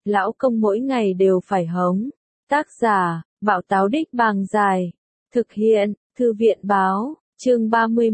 lão công mỗi ngày đều phải hống. Tác giả, Bảo Táo Đích Bàng Dài. Thực hiện, Thư viện Báo, chương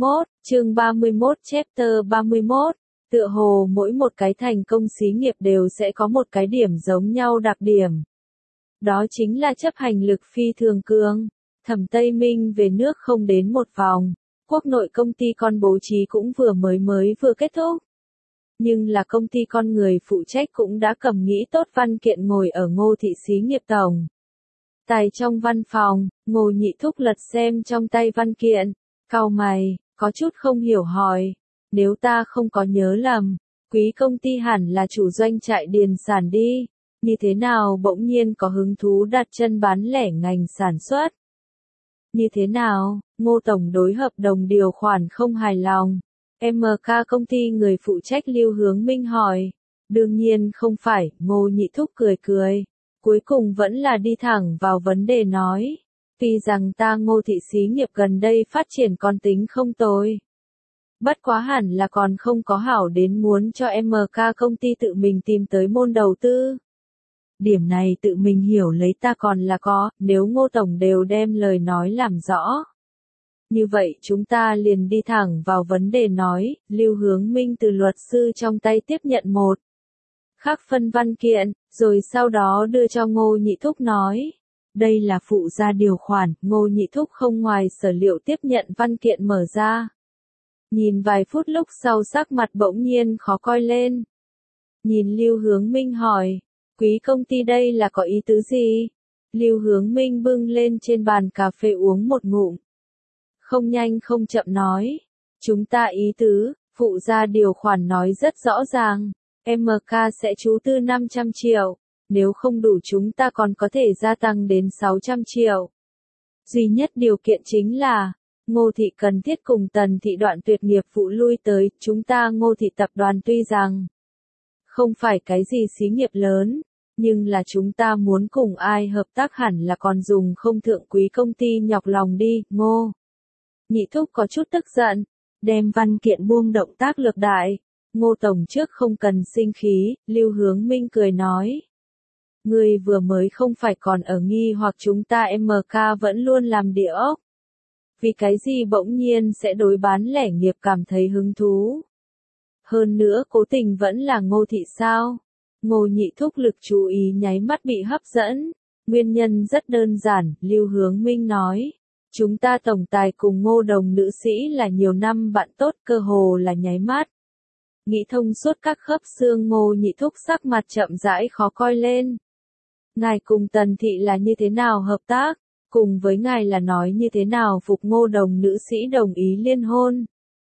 31, chapter 31. Tựa hồ mỗi một cái thành công xí nghiệp đều sẽ có một cái điểm giống nhau đặc điểm. Đó chính là chấp hành lực phi thường cường. Thẩm Tây Minh về nước không đến một vòng, quốc nội công ty con bố trí cũng vừa kết thúc. Nhưng là công ty con người phụ trách cũng đã cầm nghĩ tốt văn kiện ngồi ở Ngô thị xí nghiệp tổng tài trong văn phòng, Ngô Nhị Thúc lật xem trong tay văn kiện, cau mày, có chút không hiểu hỏi, nếu ta không có nhớ lầm, quý công ty hẳn là chủ doanh trại điền sản đi, như thế nào bỗng nhiên có hứng thú đặt chân bán lẻ ngành sản xuất? Như thế nào, Ngô Tổng đối hợp đồng điều khoản không hài lòng? MK công ty người phụ trách Lưu Hướng Minh hỏi. Đương nhiên không phải, Ngô Nhị Thúc cười. Cuối cùng vẫn là đi thẳng vào vấn đề nói. Tuy rằng ta Ngô thị xí nghiệp gần đây phát triển còn tính không tồi. Bất quá hẳn là còn không có hảo đến muốn cho MK công ty tự mình tìm tới môn đầu tư. Điểm này tự mình hiểu lấy ta còn là có, nếu Ngô Tổng đều đem lời nói làm rõ. Như vậy chúng ta liền đi thẳng vào vấn đề nói, Lưu Hướng Minh từ luật sư trong tay tiếp nhận một khắc phân văn kiện, rồi sau đó đưa cho Ngô Nhị Thúc nói. Đây là phụ gia điều khoản, Ngô Nhị Thúc không ngoài sở liệu tiếp nhận văn kiện mở ra. Nhìn vài phút lúc sau sắc mặt bỗng nhiên khó coi lên. Nhìn Lưu Hướng Minh hỏi, quý công ty đây là có ý tứ gì? Lưu Hướng Minh bưng lên trên bàn cà phê uống một ngụm. Không nhanh không chậm nói, chúng ta ý tứ, phụ gia điều khoản nói rất rõ ràng, MK sẽ trú tư 500 triệu, nếu không đủ chúng ta còn có thể gia tăng đến 600 triệu. Duy nhất điều kiện chính là, Ngô thị cần thiết cùng Tần thị đoạn tuyệt nghiệp vụ lui tới, chúng ta Ngô thị tập đoàn tuy rằng không phải cái gì xí nghiệp lớn, nhưng là chúng ta muốn cùng ai hợp tác hẳn là còn dùng không thượng quý công ty nhọc lòng đi, Ngô. Nhị Thúc có chút tức giận, đem văn kiện buông động tác lược đại. Ngô Tổng trước không cần sinh khí, Lưu Hướng Minh cười nói. Người vừa mới không phải còn ở nghi hoặc chúng ta MK vẫn luôn làm địa ốc. Vì cái gì bỗng nhiên sẽ đối bán lẻ nghiệp cảm thấy hứng thú. Hơn nữa cố tình vẫn là Ngô thị sao. Ngô Nhị Thúc lực chú ý nháy mắt bị hấp dẫn. Nguyên nhân rất đơn giản, Lưu Hướng Minh nói. Chúng ta tổng tài cùng Ngô Đồng nữ sĩ là nhiều năm bạn tốt, cơ hồ là nháy mắt. Nghĩ thông suốt các khớp xương, Ngô Nhị Thúc sắc mặt chậm rãi khó coi lên. Ngài cùng Tần thị là như thế nào hợp tác, cùng với ngài là nói như thế nào phục Ngô Đồng nữ sĩ đồng ý liên hôn.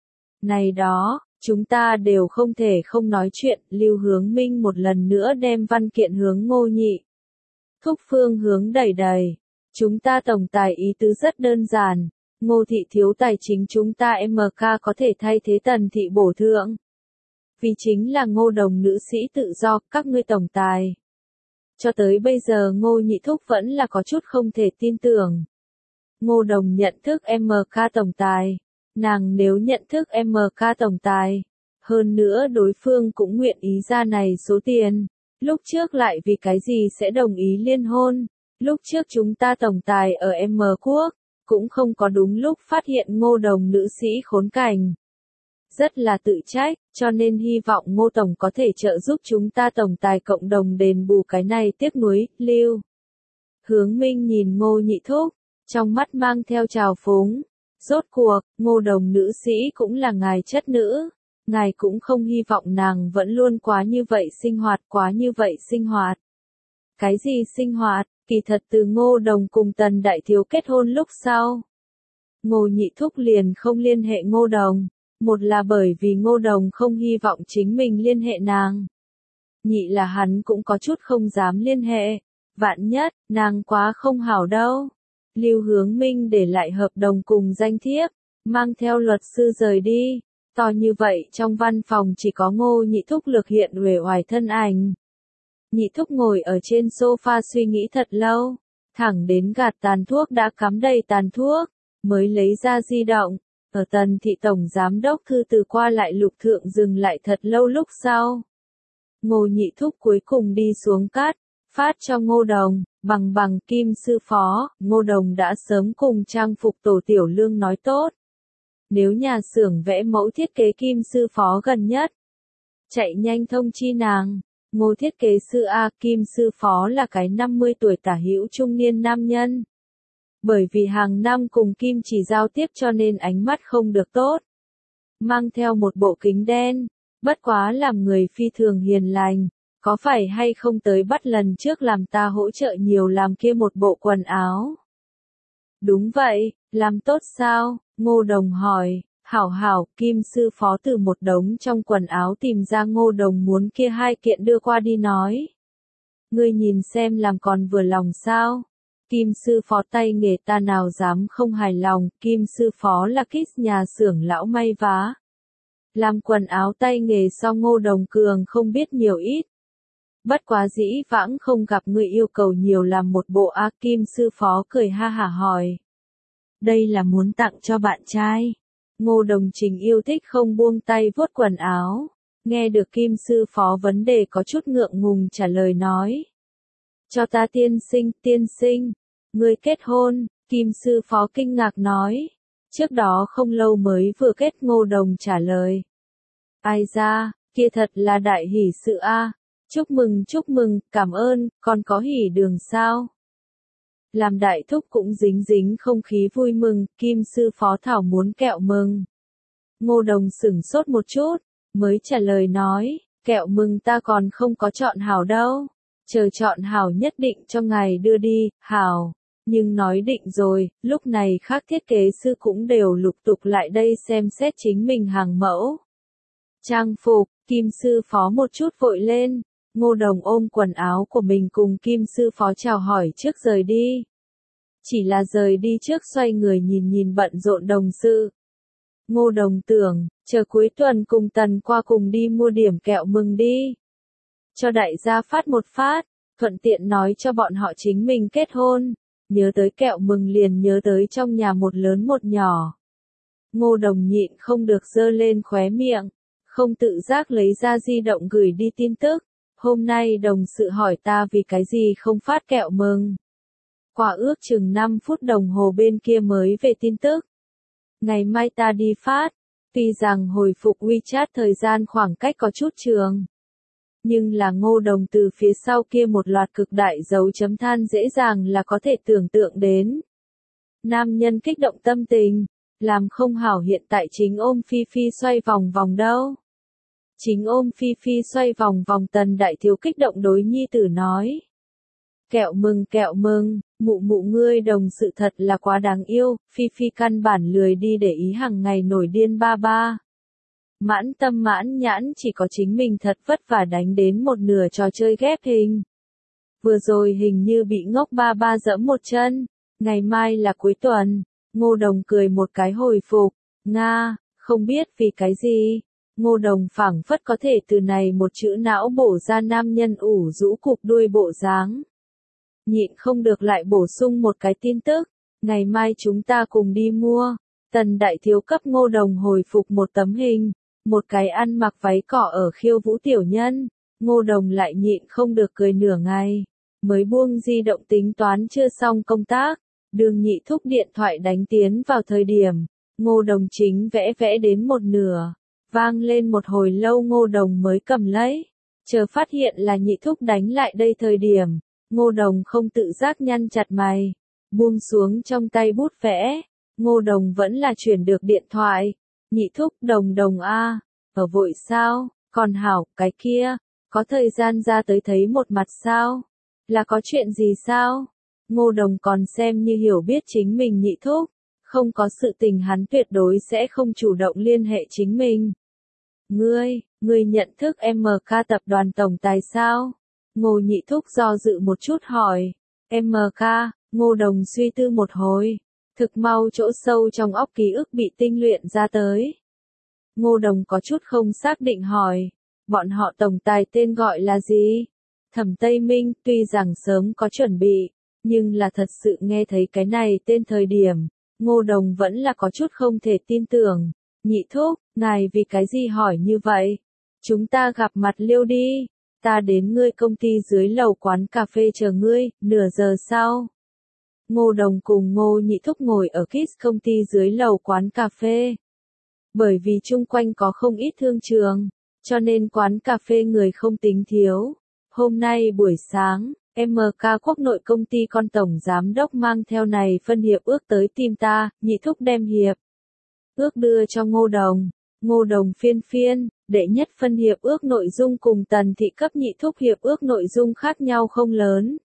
Này đó, chúng ta đều không thể không nói chuyện, Lưu Hướng Minh một lần nữa đem văn kiện hướng Ngô Nhị Thúc phương hướng đẩy. Chúng ta tổng tài ý tứ rất đơn giản, Ngô thị thiếu tài chính chúng ta MK có thể thay thế Tần thị bổ thượng. Vì chính là Ngô Đồng nữ sĩ tự do, các ngươi tổng tài. Cho tới bây giờ Ngô Nhị Thúc vẫn là có chút không thể tin tưởng. Ngô Đồng nhận thức MK tổng tài, nàng nếu nhận thức MK tổng tài, hơn nữa đối phương cũng nguyện ý ra này số tiền, lúc trước lại vì cái gì sẽ đồng ý liên hôn. Lúc trước chúng ta tổng tài ở M Quốc, cũng không có đúng lúc phát hiện Ngô Đồng nữ sĩ khốn cảnh. Rất là tự trách, cho nên hy vọng Ngô Tổng có thể trợ giúp chúng ta tổng tài cộng đồng đền bù cái này tiếc nuối. Lưu Hướng Minh nhìn Ngô Nhị Thúc, trong mắt mang theo trào phúng. Rốt cuộc, Ngô Đồng nữ sĩ cũng là ngài chất nữ. Ngài cũng không hy vọng nàng vẫn luôn quá như vậy sinh hoạt. Cái gì sinh hoạt? Kỳ thật từ Ngô Đồng cùng Tần Đại Thiếu kết hôn lúc sau. Ngô Nhị Thúc liền không liên hệ Ngô Đồng. Một là bởi vì Ngô Đồng không hy vọng chính mình liên hệ nàng. Nhị là hắn cũng có chút không dám liên hệ. Vạn nhất, nàng quá không hảo đâu. Lưu Hướng Minh để lại hợp đồng cùng danh thiếp, mang theo luật sư rời đi. To như vậy trong văn phòng chỉ có Ngô Nhị Thúc lược hiện uể oải thân ảnh. Nhị Thúc ngồi ở trên sofa suy nghĩ thật lâu, thẳng đến gạt tàn thuốc đã cắm đầy tàn thuốc, mới lấy ra di động, ở Tần thị tổng giám đốc thư từ qua lại lục thượng dừng lại thật lâu lúc sau. Ngô Nhị Thúc cuối cùng đi xuống cắt, phát cho Ngô Đồng, bằng Kim sư phó, Ngô Đồng đã sớm cùng trang phục tổ tiểu lương nói tốt. Nếu nhà xưởng vẽ mẫu thiết kế Kim sư phó gần nhất, chạy nhanh thông chi nàng. Ngô thiết kế sư A, Kim sư phó là cái 50 tuổi tả hữu trung niên nam nhân. Bởi vì hàng năm cùng Kim chỉ giao tiếp cho nên ánh mắt không được tốt. Mang theo một bộ kính đen, bất quá làm người phi thường hiền lành, có phải hay không tới bắt lần trước làm ta hỗ trợ nhiều làm kia một bộ quần áo? Đúng vậy, làm tốt sao? Ngô Đồng hỏi. Hảo, Kim sư phó từ một đống trong quần áo tìm ra Ngô Đồng muốn kia 2 kiện đưa qua đi nói. Ngươi nhìn xem làm còn vừa lòng sao? Kim sư phó tay nghề ta nào dám không hài lòng, Kim sư phó là Kiss nhà xưởng lão may vá. Làm quần áo tay nghề so Ngô Đồng cường không biết nhiều ít. Bất quá dĩ vãng không gặp người yêu cầu nhiều làm một bộ A, Kim sư phó cười ha hả hỏi. Đây là muốn tặng cho bạn trai. Ngô Đồng Trình yêu thích không buông tay vuốt quần áo. Nghe được Kim sư phó vấn đề có chút ngượng ngùng trả lời nói. Cho ta tiên sinh, ngươi kết hôn, Kim sư phó kinh ngạc nói. Trước đó không lâu mới vừa kết. Ngô Đồng trả lời. Ai ra, kia thật là đại hỷ sự a. Chúc mừng, cảm ơn, còn có hỉ đường sao? Làm đại thúc cũng dính không khí vui mừng, Kim sư phó thảo muốn kẹo mừng. Ngô Đồng sửng sốt một chút, mới trả lời nói, kẹo mừng ta còn không có chọn hảo đâu. Chờ chọn hảo nhất định cho ngài đưa đi, hảo. Nhưng nói định rồi, lúc này khác thiết kế sư cũng đều lục tục lại đây xem xét chính mình hàng mẫu. Trang phục, Kim sư phó một chút vội lên. Ngô Đồng ôm quần áo của mình cùng Kim sư phó chào hỏi trước rời đi. Chỉ là rời đi trước xoay người nhìn bận rộn đồng sự. Ngô Đồng tưởng, chờ cuối tuần cùng Tần qua cùng đi mua điểm kẹo mừng đi. Cho đại gia phát một phát, thuận tiện nói cho bọn họ chính mình kết hôn. Nhớ tới kẹo mừng liền nhớ tới trong nhà một lớn một nhỏ. Ngô Đồng nhịn không được giơ lên khóe miệng, không tự giác lấy ra di động gửi đi tin tức. Hôm nay đồng sự hỏi ta vì cái gì không phát kẹo mừng. Quả ước chừng 5 phút đồng hồ bên kia mới về tin tức. Ngày mai ta đi phát, tuy rằng hồi phục WeChat thời gian khoảng cách có chút trường. Nhưng là Ngô Đồng từ phía sau kia một loạt cực đại dấu chấm than dễ dàng là có thể tưởng tượng đến. Nam nhân kích động tâm tình, làm không hảo hiện tại chính ôm Phi Phi xoay vòng vòng đâu. Chính ôm Phi Phi xoay vòng vòng Tần đại thiếu kích động đối nhi tử nói. Kẹo mừng, mụ ngươi đồng sự thật là quá đáng yêu, Phi Phi căn bản lười đi để ý hàng ngày nổi điên ba ba. Mãn tâm mãn nhãn chỉ có chính mình thật vất vả đánh đến một nửa trò chơi ghép hình. Vừa rồi hình như bị ngốc ba ba giẫm một chân, ngày mai là cuối tuần, Ngô Đồng cười một cái hồi phục, Nga, không biết vì cái gì. Ngô Đồng phảng phất có thể từ này một chữ não bổ ra nam nhân ủ rũ cục đuôi bộ dáng. Nhịn không được lại bổ sung một cái tin tức, ngày mai chúng ta cùng đi mua. Tần đại thiếu cấp Ngô Đồng hồi phục một tấm hình, một cái ăn mặc váy cỏ ở khiêu vũ tiểu nhân. Ngô Đồng lại nhịn không được cười nửa ngày, mới buông di động tính toán chưa xong công tác. Đường Nhị Thúc điện thoại đánh tiến vào thời điểm, Ngô Đồng chính vẽ đến một nửa. Vang lên một hồi lâu Ngô Đồng mới cầm lấy. Chờ phát hiện là Nhị Thúc đánh lại đây thời điểm, Ngô Đồng không tự giác nhăn chặt mày, buông xuống trong tay bút vẽ. Ngô Đồng vẫn là chuyển được điện thoại. Nhị Thúc, Đồng a, ở vội sao? Còn hảo, cái kia, có thời gian ra tới thấy một mặt sao? Là có chuyện gì sao? Ngô Đồng còn xem như hiểu biết chính mình Nhị Thúc, không có sự tình hắn tuyệt đối sẽ không chủ động liên hệ chính mình. Ngươi nhận thức MK tập đoàn tổng tài sao? Ngô Nhị Thúc do dự một chút hỏi. MK, Ngô Đồng suy tư một hồi, thực mau chỗ sâu trong óc ký ức bị tinh luyện ra tới. Ngô Đồng có chút không xác định hỏi, bọn họ tổng tài tên gọi là gì? Thẩm Tây Minh, tuy rằng sớm có chuẩn bị, nhưng là thật sự nghe thấy cái này tên thời điểm, Ngô Đồng vẫn là có chút không thể tin tưởng. Nhị Thúc, ngài vì cái gì hỏi như vậy? Chúng ta gặp mặt liêu đi. ta đến ngươi công ty dưới lầu quán cà phê chờ ngươi, nửa giờ sau. Ngô Đồng cùng Ngô Nhị Thúc ngồi ở Kiss công ty dưới lầu quán cà phê. Bởi vì chung quanh có không ít thương trường, cho nên quán cà phê người không tính thiếu. Hôm nay buổi sáng, MK Quốc nội công ty con tổng giám đốc mang theo này phân hiệp ước tới tìm ta, Nhị Thúc đem hiệp ước đưa cho Ngô Đồng. Ngô Đồng phiên, đệ nhất phân hiệp ước nội dung cùng Tần Thị cấp Nhị Thúc hiệp ước nội dung khác nhau không lớn.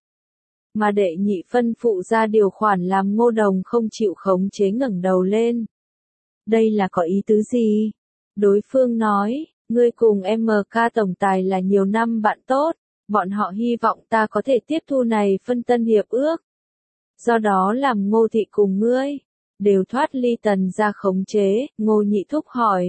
Mà đệ nhị phân phụ ra điều khoản làm Ngô Đồng không chịu khống chế ngẩng đầu lên. Đây là có ý tứ gì? Đối phương nói, ngươi cùng MK tổng tài là nhiều năm bạn tốt, bọn họ hy vọng ta có thể tiếp thu này phân tân hiệp ước. Do đó làm Ngô Thị cùng ngươi đều thoát ly Tần ra khống chế, Ngô Nhị Thúc hỏi.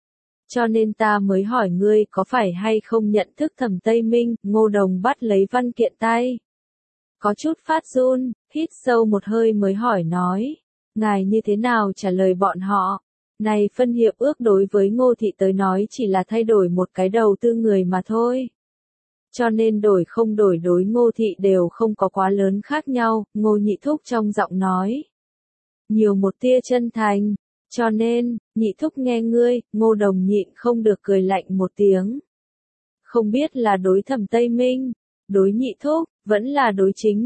Cho nên ta mới hỏi ngươi có phải hay không nhận thức Thẩm Tây Minh, Ngô Đồng bắt lấy văn kiện tay. Có chút phát run, hít sâu một hơi mới hỏi nói, ngài như thế nào trả lời bọn họ? Này phân hiệp ước đối với Ngô Thị tới nói chỉ là thay đổi một cái đầu tư người mà thôi. Cho nên đổi không đổi đối Ngô Thị đều không có quá lớn khác nhau, Ngô Nhị Thúc trong giọng nói. Nhiều một tia chân thành, cho nên, Nhị Thúc nghe ngươi, Ngô Đồng nhịn không được cười lạnh một tiếng. Không biết là đối Thẩm Tây Minh, đối Nhị Thúc, vẫn là đối chính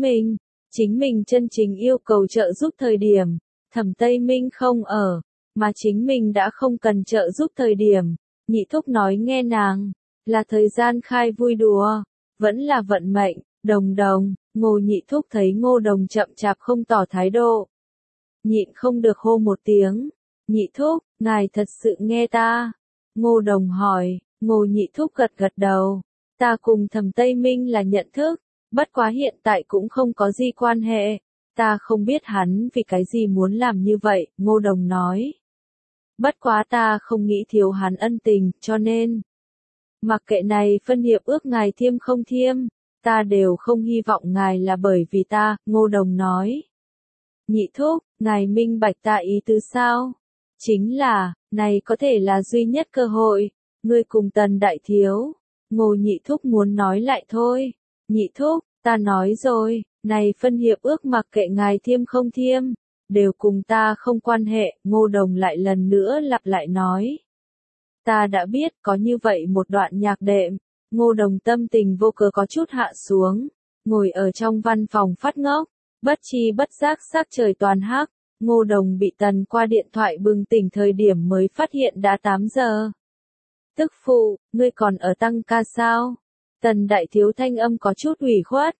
mình chân chính yêu cầu trợ giúp thời điểm, Thẩm Tây Minh không ở, mà chính mình đã không cần trợ giúp thời điểm, Nhị Thúc nói nghe nàng, là thời gian khai vui đùa, vẫn là vận mệnh, Đồng, Ngô Nhị Thúc thấy Ngô Đồng chậm chạp không tỏ thái độ. Nhịn không được hô một tiếng, Nhị Thúc, ngài thật sự nghe ta? Ngô Đồng hỏi, Ngô Nhị Thúc gật đầu, ta cùng Thẩm Tây Minh là nhận thức, bất quá hiện tại cũng không có gì quan hệ, ta không biết hắn vì cái gì muốn làm như vậy, Ngô Đồng nói. Bất quá ta không nghĩ thiếu hắn ân tình, cho nên, mặc kệ này phân hiệp ước ngài thiêm không thiêm, ta đều không hy vọng ngài là bởi vì ta, Ngô Đồng nói. Nhị Thúc, ngài minh bạch ta ý tứ sao? Chính là, này có thể là duy nhất cơ hội, ngươi cùng Tần đại thiếu. Ngô Nhị Thúc muốn nói lại thôi. Nhị Thúc, ta nói rồi, này phân hiệp ước mặc kệ ngài thiêm không thiêm, đều cùng ta không quan hệ, Ngô Đồng lại lần nữa lặp lại nói. Ta đã biết có như vậy một đoạn nhạc đệm, Ngô Đồng tâm tình vô cớ có chút hạ xuống, ngồi ở trong văn phòng phát ngốc, bất chi bất giác sắc trời toàn hắc, Ngô Đồng bị Tần qua điện thoại bừng tỉnh thời điểm mới phát hiện đã 8 giờ. Tức phụ, ngươi còn ở tăng ca sao? Tần đại thiếu thanh âm có chút ủy khuất,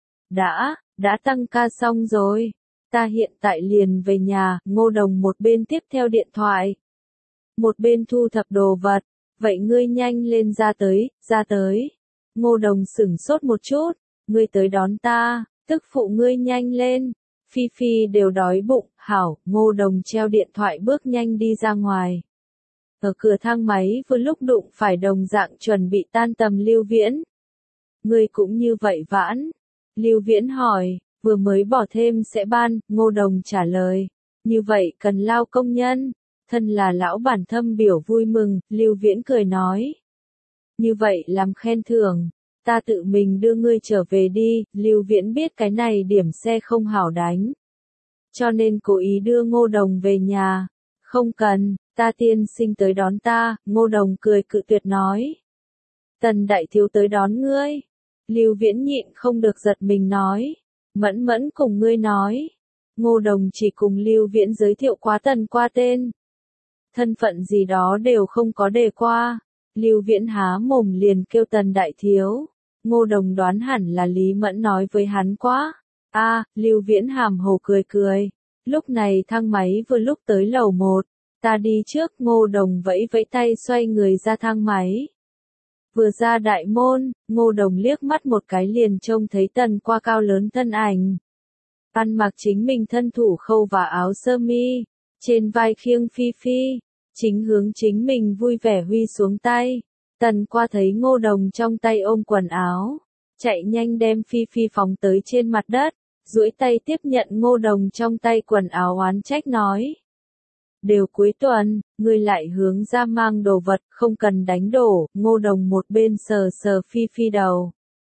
đã tăng ca xong rồi, ta hiện tại liền về nhà, Ngô Đồng một bên tiếp theo điện thoại, một bên thu thập đồ vật, vậy ngươi nhanh lên ra tới. Ngô Đồng sửng sốt một chút, ngươi tới đón ta, tức phụ ngươi nhanh lên, Phi Phi đều đói bụng, hảo, Ngô Đồng treo điện thoại bước nhanh đi ra ngoài. Ở cửa thang máy vừa lúc đụng phải đồng dạng chuẩn bị tan tầm Lưu Viễn. Ngươi cũng như vậy vãn? Lưu Viễn hỏi, vừa mới bỏ thêm sẽ ban, Ngô Đồng trả lời. Như vậy cần lao công nhân. Thân là lão bản thâm biểu vui mừng, Lưu Viễn cười nói. Như vậy làm khen thưởng, ta tự mình đưa ngươi trở về đi, Lưu Viễn biết cái này điểm xe không hảo đánh. Cho nên cố ý đưa Ngô Đồng về nhà. Không cần, ta tiên sinh tới đón ta, Ngô Đồng cười cự tuyệt nói. Tần đại thiếu tới đón ngươi. Lưu Viễn nhịn không được giật mình nói. Mẫn mẫn cùng ngươi nói. Ngô Đồng chỉ cùng Lưu Viễn giới thiệu quá Tần qua tên. Thân phận gì đó đều không có đề qua. Lưu Viễn há mồm liền kêu Tần đại thiếu. Ngô Đồng đoán hẳn là Lý Mẫn nói với hắn quá. Lưu Viễn hàm hồ cười. Lúc này thang máy vừa lúc tới lầu 1. Ta đi trước, Ngô Đồng vẫy vẫy tay xoay người ra thang máy. Vừa ra đại môn, Ngô Đồng liếc mắt một cái liền trông thấy Tần qua cao lớn thân ảnh. Ăn mặc chính mình thân thủ khâu và áo sơ mi, trên vai khiêng Phi Phi, chính hướng chính mình vui vẻ huy xuống tay. Tần qua thấy Ngô Đồng trong tay ôm quần áo, chạy nhanh đem Phi Phi phóng tới trên mặt đất, duỗi tay tiếp nhận Ngô Đồng trong tay quần áo oán trách nói. Đều cuối tuần, ngươi lại hướng ra mang đồ vật, không cần đánh đổ, Ngô Đồng một bên sờ Phi Phi đầu,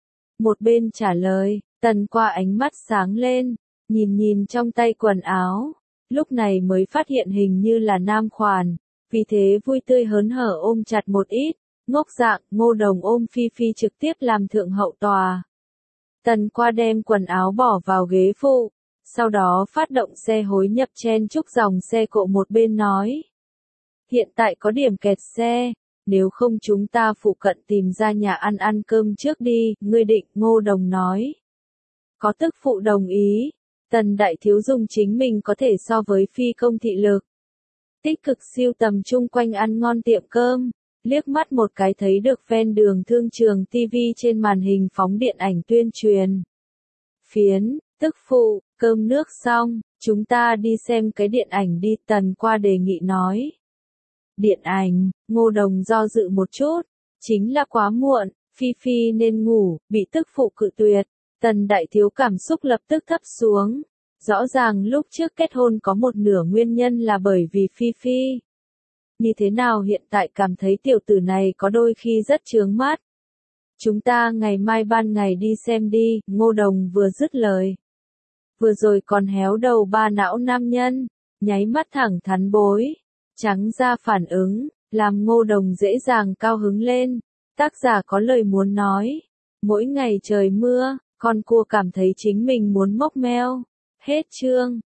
Một bên trả lời, Tần Qua ánh mắt sáng lên, nhìn nhìn trong tay quần áo, lúc này mới phát hiện hình như là nam khoản, vì thế vui tươi hớn hở ôm chặt một ít, ngốc dạng, Ngô Đồng ôm Phi Phi trực tiếp làm thượng hậu tòa. Tần Qua đem quần áo bỏ vào ghế phụ, sau đó phát động xe hối nhập chen chúc dòng xe cộ một bên nói. Hiện tại có điểm kẹt xe, nếu không chúng ta phụ cận tìm ra nhà ăn cơm trước đi, ngươi định, Ngô Đồng nói. Có tức phụ đồng ý, Tần đại thiếu dùng chính mình có thể so với phi công thị lực. Tích cực siêu tầm chung quanh ăn ngon tiệm cơm, liếc mắt một cái thấy được ven đường thương trường TV trên màn hình phóng điện ảnh tuyên truyền. Phiến, tức phụ, cơm nước xong, chúng ta đi xem cái điện ảnh đi, Tần Qua đề nghị nói. Điện ảnh, Ngô Đồng do dự một chút, chính là quá muộn, Phi Phi nên ngủ, bị tức phụ cự tuyệt, Tần đại thiếu cảm xúc lập tức thấp xuống. Rõ ràng lúc trước kết hôn có một nửa nguyên nhân là bởi vì Phi Phi. Như thế nào hiện tại cảm thấy tiểu tử này có đôi khi rất chướng mắt. Chúng ta ngày mai ban ngày đi xem đi, Ngô Đồng vừa dứt lời. Vừa rồi còn héo đầu ba não nam nhân, nháy mắt thẳng thắn bối, trắng ra phản ứng, làm Ngô Đồng dễ dàng cao hứng lên. Tác giả có lời muốn nói, mỗi ngày trời mưa, con cua cảm thấy chính mình muốn mốc meo. Hết chương.